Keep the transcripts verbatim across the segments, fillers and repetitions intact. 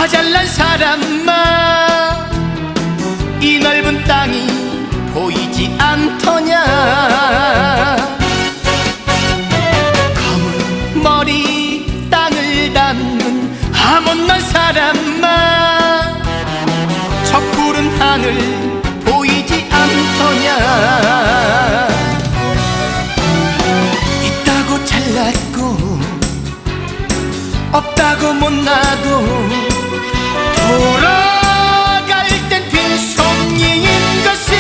잘난 사람아, 이 넓은 땅이 보이지 않더냐. 검은 머리 땅을 닿는 하못난 사람아, 저 푸른 하늘 보이지 않더냐. 있다고 잘났고 없다고 못나고 돌아갈 땐 빈손이인 것을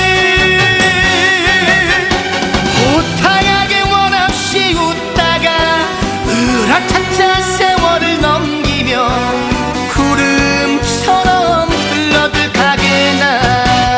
호탕하게 원없이 웃다가 으라차차 세월을 넘기며 구름처럼 흘러들 가게나.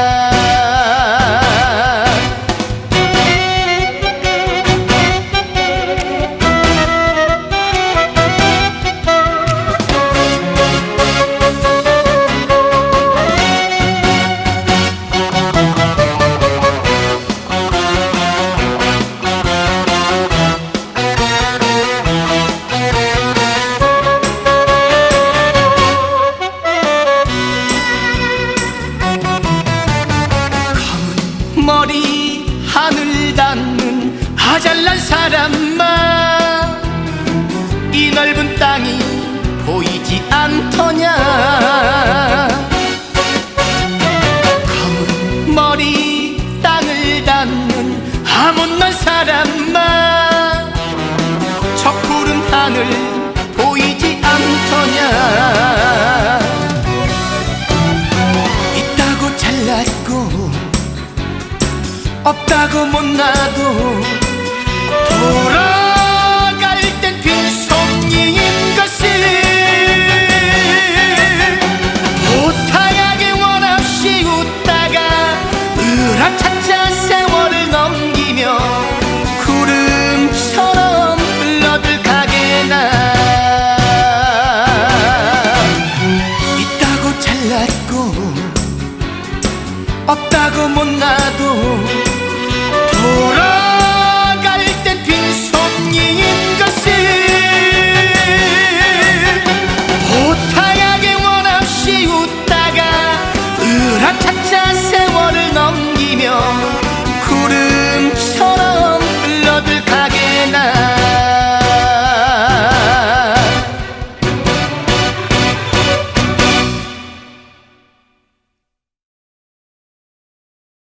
머리 하늘 닿는 하잘난 사람아, 이 넓은 땅이 보이지 않더냐. 검은 머리 땅을 닿는 하못난 사람아, 저 푸른 하늘 보이지 않더냐. 있다고 잘났고 없다고 못나도 돌아